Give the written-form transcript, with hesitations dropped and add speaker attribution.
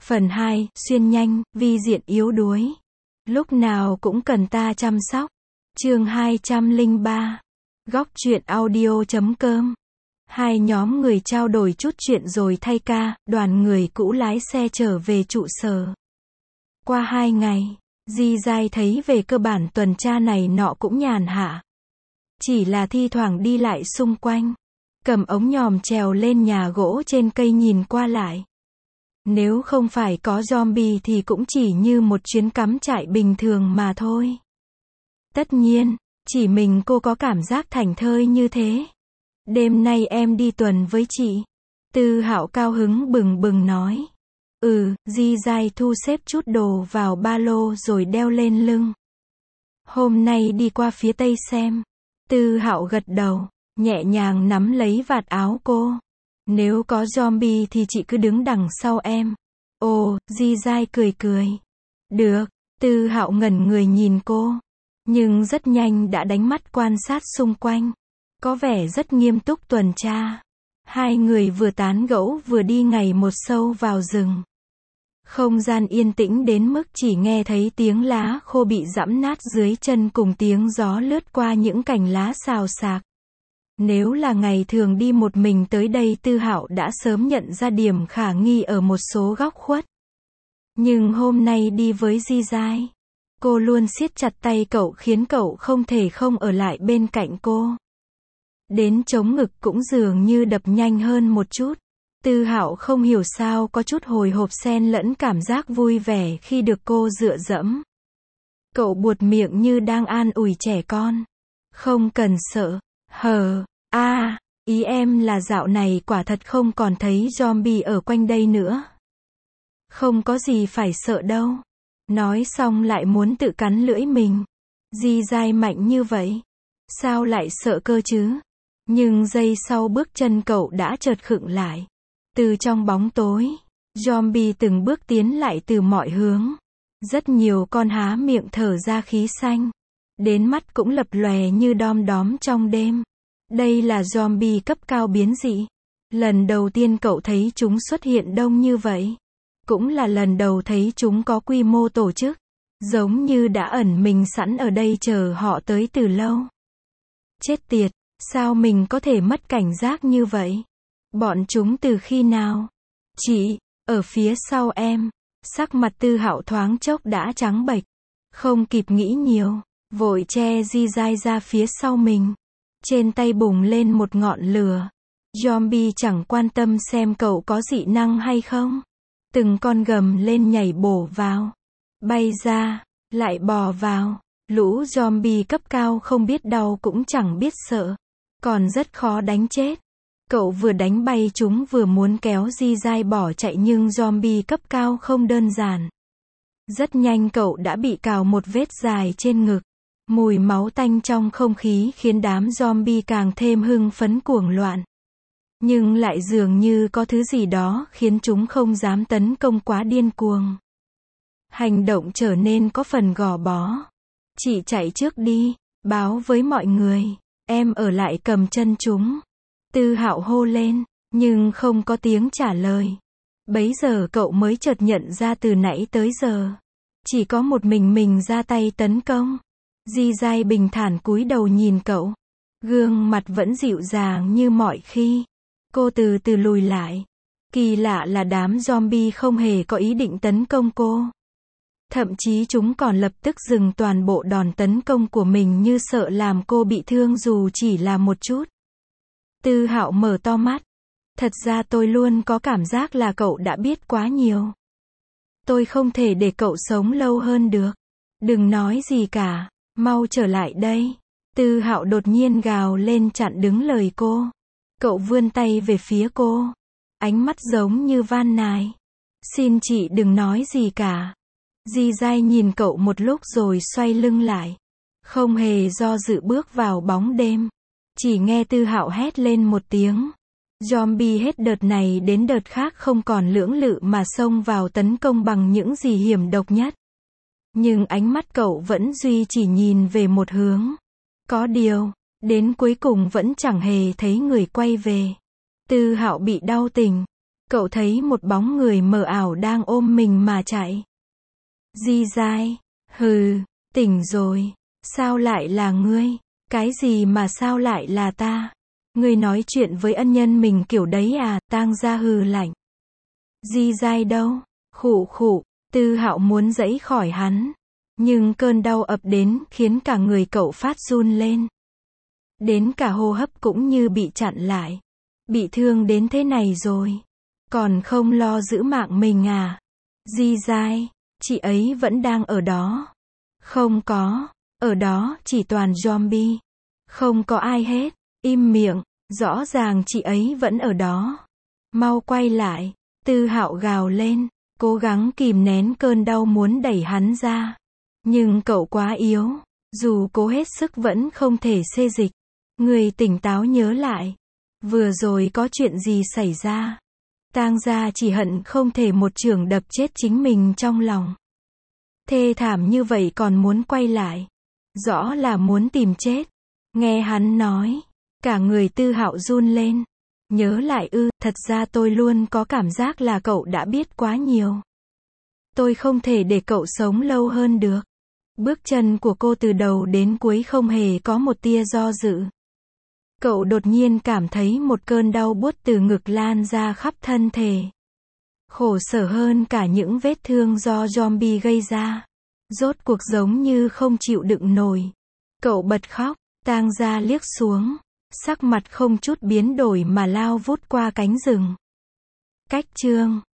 Speaker 1: Phần 2, xuyên nhanh, vi diện yếu đuối. Lúc nào cũng cần ta chăm sóc. Chương 203. Góc truyện audio.com. Hai nhóm người trao đổi chút chuyện rồi thay ca, đoàn người cũ lái xe trở về trụ sở. Qua 2 ngày, Di Giai thấy về cơ bản tuần tra này nọ cũng nhàn hạ. Chỉ là thi thoảng đi lại xung quanh, cầm ống nhòm trèo lên nhà gỗ trên cây nhìn qua lại. Nếu không phải có zombie thì cũng chỉ như một chuyến cắm trại bình thường mà thôi. Tất nhiên, chỉ mình cô có cảm giác thảnh thơi như thế. Đêm nay em đi tuần với chị. Tư Hạo cao hứng bừng bừng nói. Di Giai thu xếp chút đồ vào ba lô rồi đeo lên lưng. Hôm nay đi qua phía tây xem. Tư Hạo gật đầu, nhẹ nhàng nắm lấy vạt áo cô. Nếu có zombie thì chị cứ đứng đằng sau em. Ồ, Di Giai cười cười. Được, Tư Hạo ngẩn người nhìn cô. Nhưng rất nhanh đã đánh mắt quan sát xung quanh. Có vẻ rất nghiêm túc tuần tra. Hai người vừa tán gẫu vừa đi ngày một sâu vào rừng. Không gian yên tĩnh đến mức chỉ nghe thấy tiếng lá khô bị giẫm nát dưới chân cùng tiếng gió lướt qua những cành lá xào xạc. Nếu là ngày thường đi một mình tới đây Tư Hạo đã sớm nhận ra điểm khả nghi ở một số góc khuất. Nhưng hôm nay đi với Di Giai, cô luôn siết chặt tay cậu khiến cậu không thể không ở lại bên cạnh cô. Đến chống ngực cũng dường như đập nhanh hơn một chút. Tư Hạo không hiểu sao có chút hồi hộp xen lẫn cảm giác vui vẻ khi được cô dựa dẫm. Cậu buột miệng như đang an ủi trẻ con. Không cần sợ. Ý em là dạo này quả thật không còn thấy zombie ở quanh đây nữa. Không có gì phải sợ đâu. Nói xong lại muốn tự cắn lưỡi mình. Di Giai mạnh như vậy. Sao lại sợ cơ chứ? Nhưng giây sau bước chân cậu đã chợt khựng lại. Từ trong bóng tối, zombie từng bước tiến lại từ mọi hướng. Rất nhiều con há miệng thở ra khí xanh. Đến mắt cũng lập lòe như đom đóm trong đêm. Đây là zombie cấp cao biến dị. Lần đầu tiên cậu thấy chúng xuất hiện đông như vậy. Cũng là lần đầu thấy chúng có quy mô tổ chức. Giống như đã ẩn mình sẵn ở đây chờ họ tới từ lâu. Chết tiệt, sao mình có thể mất cảnh giác như vậy? Bọn chúng từ khi nào? Chị, ở phía sau em. Sắc mặt Tư Hạo thoáng chốc đã trắng bệch. Không kịp nghĩ nhiều, vội che Di Giai ra phía sau mình. Trên tay bùng lên một ngọn lửa. Zombie chẳng quan tâm xem cậu có dị năng hay không. Từng con gầm lên nhảy bổ vào. Bay ra, lại bò vào. Lũ zombie cấp cao không biết đau cũng chẳng biết sợ. Còn rất khó đánh chết. Cậu vừa đánh bay chúng vừa muốn kéo Di Giai bỏ chạy nhưng zombie cấp cao không đơn giản. Rất nhanh cậu đã bị cào một vết dài trên ngực. Mùi máu tanh trong không khí khiến đám zombie càng thêm hưng phấn cuồng loạn. Nhưng lại dường như có thứ gì đó khiến chúng không dám tấn công quá điên cuồng. Hành động trở nên có phần gò bó. Chị chạy trước đi, báo với mọi người. Em ở lại cầm chân chúng. Tư Hạo hô lên, nhưng không có tiếng trả lời. Bấy giờ cậu mới chợt nhận ra từ nãy tới giờ. Chỉ có một mình ra tay tấn công. Di Giai bình thản cúi đầu nhìn cậu. Gương mặt vẫn dịu dàng như mọi khi. Cô từ từ lùi lại. Kỳ lạ là đám zombie không hề có ý định tấn công cô. Thậm chí chúng còn lập tức dừng toàn bộ đòn tấn công của mình như sợ làm cô bị thương dù chỉ là một chút. Tư Hạo mở to mắt. Thật ra tôi luôn có cảm giác là cậu đã biết quá nhiều. Tôi không thể để cậu sống lâu hơn được. Đừng nói gì cả. Mau trở lại đây. Tư Hạo đột nhiên gào lên chặn đứng lời cô. Cậu vươn tay về phía cô. Ánh mắt giống như van nài. Xin chị đừng nói gì cả. Di Giai nhìn cậu một lúc rồi xoay lưng lại. Không hề do dự bước vào bóng đêm. Chỉ nghe Tư Hạo hét lên một tiếng. Zombie hết đợt này đến đợt khác không còn lưỡng lự mà xông vào tấn công bằng những gì hiểm độc nhất. Nhưng ánh mắt cậu vẫn duy chỉ nhìn về một hướng. Có điều, đến cuối cùng vẫn chẳng hề thấy người quay về. Tư Hạo bị đau tỉnh. cậu thấy một bóng người mờ ảo đang ôm mình mà chạy. Di dai, hừ, tỉnh rồi, sao lại là ngươi? Cái gì mà sao lại là ta? Ngươi nói chuyện với ân nhân mình kiểu đấy à? Tang Gia hừ lạnh. Di dai đâu? Khụ khụ, Tư Hạo muốn giãy khỏi hắn. Nhưng cơn đau ập đến khiến cả người cậu phát run lên. Đến cả hô hấp cũng như bị chặn lại. Bị thương đến thế này rồi. Còn không lo giữ mạng mình à? Di dai, chị ấy vẫn đang ở đó. Không có, ở đó chỉ toàn zombie. Không có ai hết, im miệng, rõ ràng chị ấy vẫn ở đó. Mau quay lại, Tư Hạo gào lên, cố gắng kìm nén cơn đau muốn đẩy hắn ra. Nhưng cậu quá yếu, dù cố hết sức vẫn không thể xê dịch. Người tỉnh táo nhớ lại, vừa rồi có chuyện gì xảy ra? Tang Gia chỉ hận không thể một chưởng đập chết chính mình trong lòng. Thê thảm như vậy còn muốn quay lại. Rõ là muốn tìm chết. Nghe hắn nói, cả người Tư Hạo run lên. Nhớ lại thật ra tôi luôn có cảm giác là cậu đã biết quá nhiều. Tôi không thể để cậu sống lâu hơn được. Bước chân của cô từ đầu đến cuối không hề có một tia do dự. Cậu đột nhiên cảm thấy một cơn đau buốt từ ngực lan ra khắp thân thể. Khổ sở hơn cả những vết thương do zombie gây ra. Rốt cuộc giống như không chịu đựng nổi. Cậu bật khóc, Tang Gia liếc xuống. Sắc mặt không chút biến đổi mà lao vút qua cánh rừng. Cách chương